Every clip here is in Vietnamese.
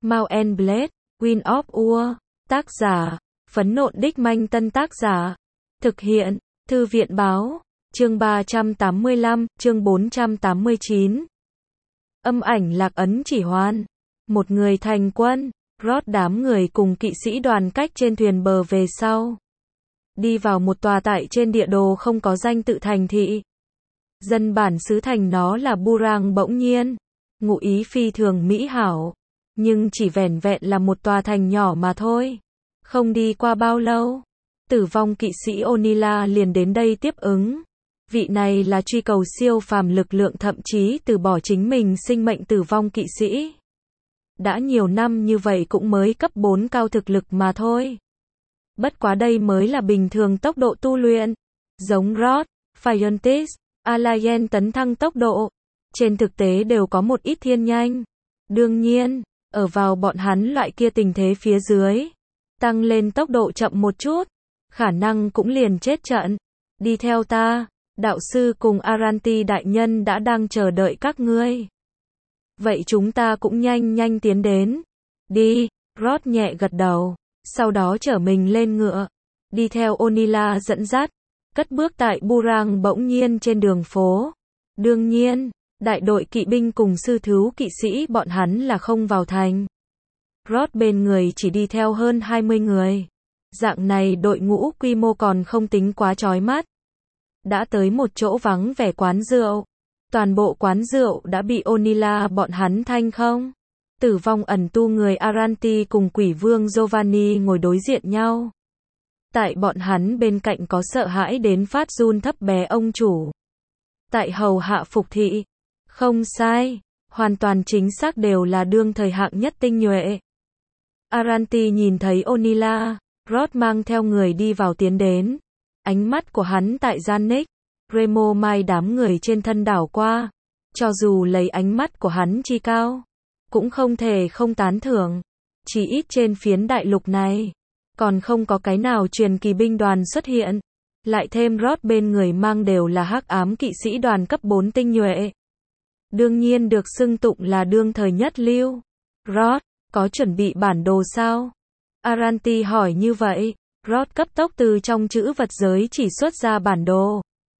Mount and Blade, Wind of War. Tác giả, Phấn Nộn Đích Manh. Tân tác giả, thực hiện, Thư viện Báo. Chương 385, chương 489. Âm ảnh lạc ấn chỉ hoan. Một người thành quân. Rod đám người cùng kỵ sĩ đoàn cách trên thuyền bờ về sau. Đi vào một tòa tại trên địa đồ không có danh tự thành thị. Dân bản xứ thành nó là Burang bỗng nhiên. Ngụ ý phi thường mỹ hảo. Nhưng chỉ vẻn vẹn là một tòa thành nhỏ mà thôi. Không đi qua bao lâu, tử vong kỵ sĩ Onila liền đến đây tiếp ứng. Vị này là truy cầu siêu phàm lực lượng, thậm chí từ bỏ chính mình sinh mệnh tử vong kỵ sĩ. Đã nhiều năm như vậy cũng mới cấp 4 cao thực lực mà thôi. Bất quá đây mới là bình thường tốc độ tu luyện. Giống Rod, Fiontis, Alayen tấn thăng tốc độ. Trên thực tế đều có một ít thiên nhanh. Đương nhiên, ở vào bọn hắn loại kia tình thế phía dưới. Tăng lên tốc độ chậm một chút. Khả năng cũng liền chết trận. Đi theo ta, đạo sư cùng Aranti đại nhân đã đang chờ đợi các ngươi. Vậy chúng ta cũng nhanh tiến đến. Đi, Rod nhẹ gật đầu. Sau đó chở mình lên ngựa. Đi theo Onila dẫn dắt. Cất bước tại Burang bỗng nhiên trên đường phố. Đương nhiên, đại đội kỵ binh cùng sư thú kỵ sĩ bọn hắn là không vào thành. Rod bên người chỉ đi theo hơn 20 người. Dạng này đội ngũ quy mô còn không tính quá chói mắt. Đã tới một chỗ vắng vẻ quán rượu. Toàn bộ quán rượu đã bị Onila bọn hắn thanh không. Tử vong ẩn tu người Aranti cùng quỷ vương Giovanni ngồi đối diện nhau. Tại bọn hắn bên cạnh có sợ hãi đến phát run thấp bé ông chủ. Tại hầu hạ phục thị. Không sai, hoàn toàn chính xác đều là đương thời hạng nhất tinh nhuệ. Aranti nhìn thấy Onila, Rod mang theo người đi vào tiến đến. Ánh mắt của hắn tại Janik, Remo Mai đám người trên thân đảo qua. Cho dù lấy ánh mắt của hắn chi cao, cũng không thể không tán thưởng. Chỉ ít trên phiến đại lục này, còn không có cái nào truyền kỳ binh đoàn xuất hiện. Lại thêm Rod bên người mang đều là hắc ám kỵ sĩ đoàn cấp 4 tinh nhuệ. Đương nhiên được xưng tụng là đương thời nhất lưu. Rod, có chuẩn bị bản đồ sao? Aranti hỏi như vậy. Rod cấp tốc từ trong chữ vật giới chỉ xuất ra bản đồ.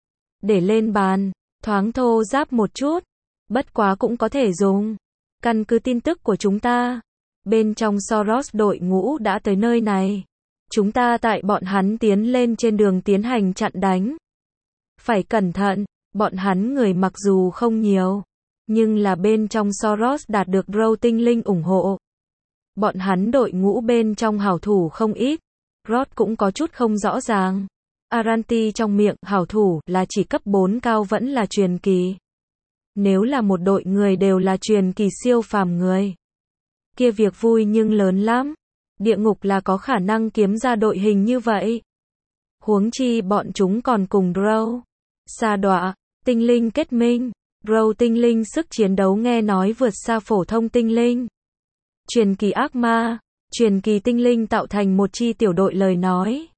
Để lên bàn, thoáng thô ráp một chút. Bất quá cũng có thể dùng. Căn cứ tin tức của chúng ta. Bên trong Soros đội ngũ đã tới nơi này. Chúng ta tại bọn hắn tiến lên trên đường tiến hành chặn đánh. Phải cẩn thận, bọn hắn người mặc dù không nhiều. Nhưng là bên trong Soros đạt được Drow tinh linh ủng hộ. Bọn hắn đội ngũ bên trong hảo thủ không ít. Rod cũng có chút không rõ ràng. Aranti trong miệng hảo thủ là chỉ cấp 4 cao vẫn là truyền kỳ. Nếu là một đội người đều là truyền kỳ siêu phàm người. Kia việc vui nhưng lớn lắm. Địa ngục là có khả năng kiếm ra đội hình như vậy. Huống chi bọn chúng còn cùng Drow. Sa đọa, tinh linh kết minh. Drow tinh linh sức chiến đấu nghe nói vượt xa phổ thông tinh linh. Truyền kỳ ác ma, truyền kỳ tinh linh tạo thành một chi tiểu đội lời nói.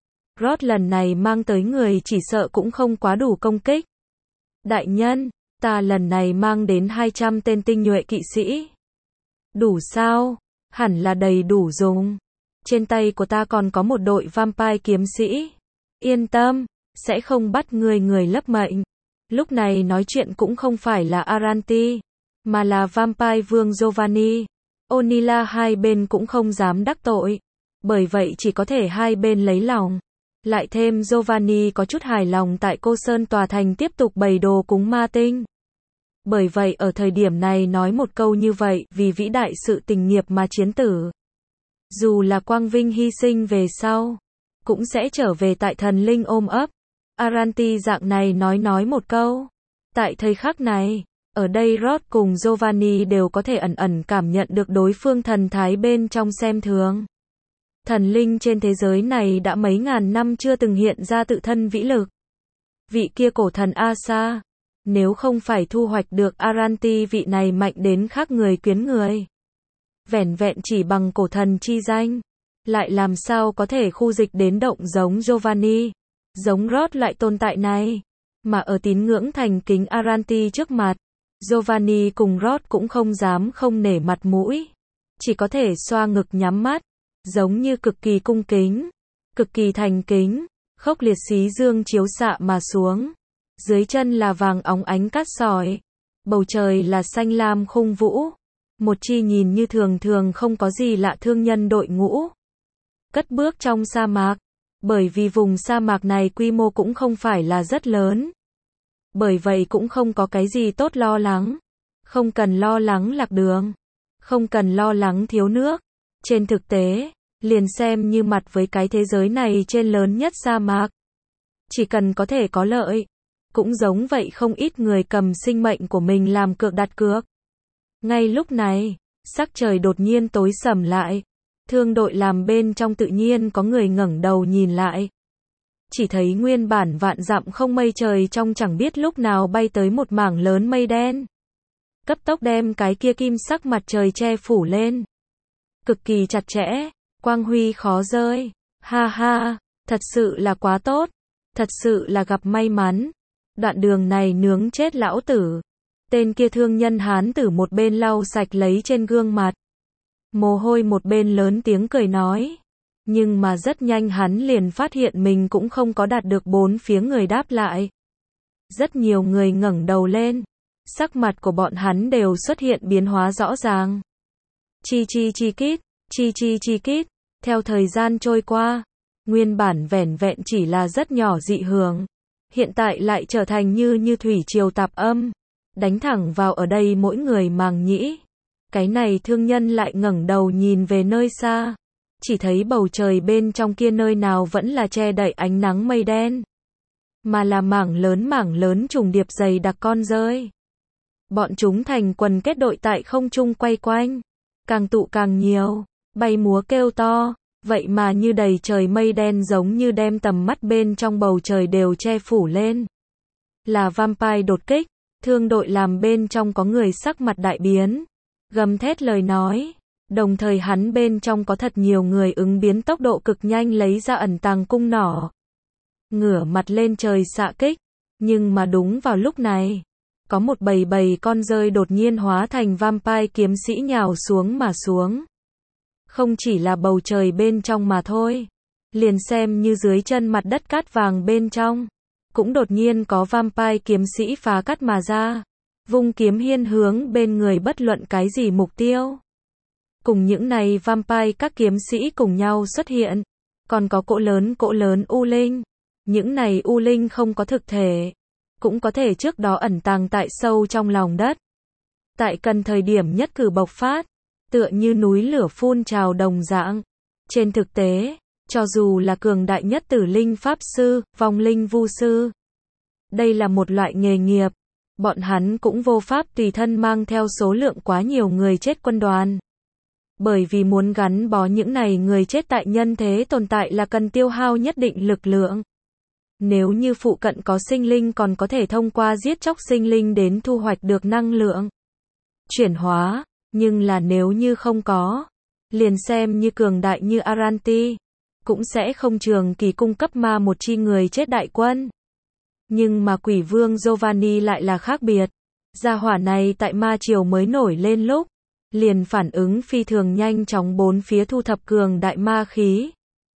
Rod lần này mang tới người chỉ sợ cũng không quá đủ công kích. Đại nhân, ta lần này mang đến 200 tên tinh nhuệ kỵ sĩ. Đủ sao? Hẳn là đầy đủ dùng. Trên tay của ta còn có một đội vampire kiếm sĩ. Yên tâm, sẽ không bắt người lấp mệnh. Lúc này nói chuyện cũng không phải là Aranti, mà là vampire vương Giovanni. Onila hai bên cũng không dám đắc tội. Bởi vậy chỉ có thể hai bên lấy lòng. Lại thêm Giovanni có chút hài lòng tại Cô Sơn tòa thành tiếp tục bày đồ cúng ma tinh. Bởi vậy ở thời điểm này nói một câu như vậy vì vĩ đại sự tình nghiệp mà chiến tử. Dù là quang vinh hy sinh về sau, cũng sẽ trở về tại thần linh ôm ấp. Aranti dạng này nói một câu. Tại thời khắc này, ở đây Rod cùng Giovanni đều có thể ẩn cảm nhận được đối phương thần thái bên trong xem thường. Thần linh trên thế giới này đã mấy ngàn năm chưa từng hiện ra tự thân vĩ lực. Vị kia cổ thần Asa, nếu không phải thu hoạch được Aranti vị này mạnh đến khác người quyến người. Vẻn vẹn chỉ bằng cổ thần chi danh, lại làm sao có thể khu dịch đến động giống Giovanni, giống Rod loại tồn tại này, mà ở tín ngưỡng thành kính Aranti trước mặt, Giovanni cùng Rod cũng không dám không nể mặt mũi. chỉ có thể xoa ngực nhắm mắt, giống như cực kỳ cung kính, cực kỳ thành kính, khốc liệt xí dương chiếu xạ mà xuống. Dưới chân là vàng óng ánh cát sỏi, bầu trời là xanh lam khung vũ, một chi nhìn như thường thường không có gì lạ thương nhân đội ngũ. Cất bước trong sa mạc, bởi vì vùng sa mạc này quy mô cũng không phải là rất lớn. Bởi vậy cũng không có cái gì tốt lo lắng. Không cần lo lắng lạc đường. Không cần lo lắng thiếu nước. Trên thực tế, liền xem như mặt với cái thế giới này trên lớn nhất sa mạc. Chỉ cần có thể có lợi. Cũng giống vậy không ít người cầm sinh mệnh của mình làm cược đặt cược. Ngay lúc này, sắc trời đột nhiên tối sầm lại. Thương đội làm bên trong tự nhiên có người ngẩng đầu nhìn lại. Chỉ thấy nguyên bản vạn dặm không mây trời trong chẳng biết lúc nào bay tới một mảng lớn mây đen. Cấp tốc đem cái kia kim sắc mặt trời che phủ lên. Cực kỳ chặt chẽ, quang huy khó rơi. Ha ha, thật sự là quá tốt. Thật sự là gặp may mắn. Đoạn đường này nướng chết lão tử. Tên kia thương nhân hán tử một bên lau sạch lấy trên gương mặt. Mồ hôi một bên lớn tiếng cười nói. Nhưng mà rất nhanh hắn liền phát hiện mình cũng không có đạt được bốn phía người đáp lại. Rất nhiều người ngẩng đầu lên. Sắc mặt của bọn hắn đều xuất hiện biến hóa rõ ràng. Chi chi chi kít, chi chi chi kít. Theo thời gian trôi qua, nguyên bản vẻn vẹn chỉ là rất nhỏ dị hưởng. Hiện tại lại trở thành như thủy triều tạp âm. Đánh thẳng vào ở đây mỗi người màng nhĩ. Cái này thương nhân lại ngẩng đầu nhìn về nơi xa. Chỉ thấy bầu trời bên trong kia nơi nào vẫn là che đậy ánh nắng mây đen. Mà là mảng lớn trùng điệp dày đặc con rơi. Bọn chúng thành quần kết đội tại không trung quay quanh. Càng tụ càng nhiều, bay múa kêu to. Vậy mà như đầy trời mây đen giống như đem tầm mắt bên trong bầu trời đều che phủ lên. Là vampire đột kích, thương đội làm bên trong có người sắc mặt đại biến. Gầm thét lời nói. Đồng thời hắn bên trong có thật nhiều người ứng biến tốc độ cực nhanh lấy ra ẩn tàng cung nỏ. Ngửa mặt lên trời xạ kích. Nhưng mà đúng vào lúc này, có một bầy con rơi đột nhiên hóa thành vampire kiếm sĩ nhào xuống mà xuống. Không chỉ là bầu trời bên trong mà thôi. Liền xem như dưới chân mặt đất cát vàng bên trong. Cũng đột nhiên có vampire kiếm sĩ phá cát mà ra. Vung kiếm hiên hướng bên người bất luận cái gì mục tiêu. Cùng những này vampire các kiếm sĩ cùng nhau xuất hiện. Còn có cỗ lớn u linh. Những này u linh không có thực thể. Cũng có thể trước đó ẩn tàng tại sâu trong lòng đất. Tại cần thời điểm nhất cử bộc phát. Tựa như núi lửa phun trào đồng dạng. Trên thực tế, cho dù là cường đại nhất tử linh pháp sư, vong linh vu sư. Đây là một loại nghề nghiệp. Bọn hắn cũng vô pháp tùy thân mang theo số lượng quá nhiều người chết quân đoàn. Bởi vì muốn gắn bó những này người chết tại nhân thế tồn tại là cần tiêu hao nhất định lực lượng. Nếu như phụ cận có sinh linh còn có thể thông qua giết chóc sinh linh đến thu hoạch được năng lượng. Chuyển hóa, nhưng là nếu như không có, liền xem như cường đại như Aranti, cũng sẽ không trường kỳ cung cấp ma một chi người chết đại quân. Nhưng mà quỷ vương Giovanni lại là khác biệt. Gia hỏa này tại ma triều mới nổi lên lúc, liền phản ứng phi thường nhanh chóng bốn phía thu thập cường đại ma khí.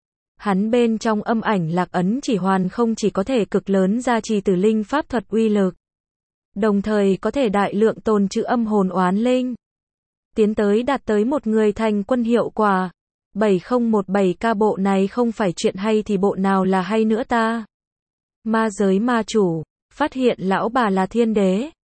Hắn bên trong âm ảnh lạc ấn chỉ hoàn không chỉ có thể cực lớn gia trì tử linh pháp thuật uy lực, đồng thời có thể đại lượng tồn trữ âm hồn oán linh. Tiến tới đạt tới một người thành quân hiệu quả. 7017K bộ này không phải chuyện hay thì bộ nào là hay nữa ta. Ma giới ma chủ, phát hiện lão bà là thiên đế.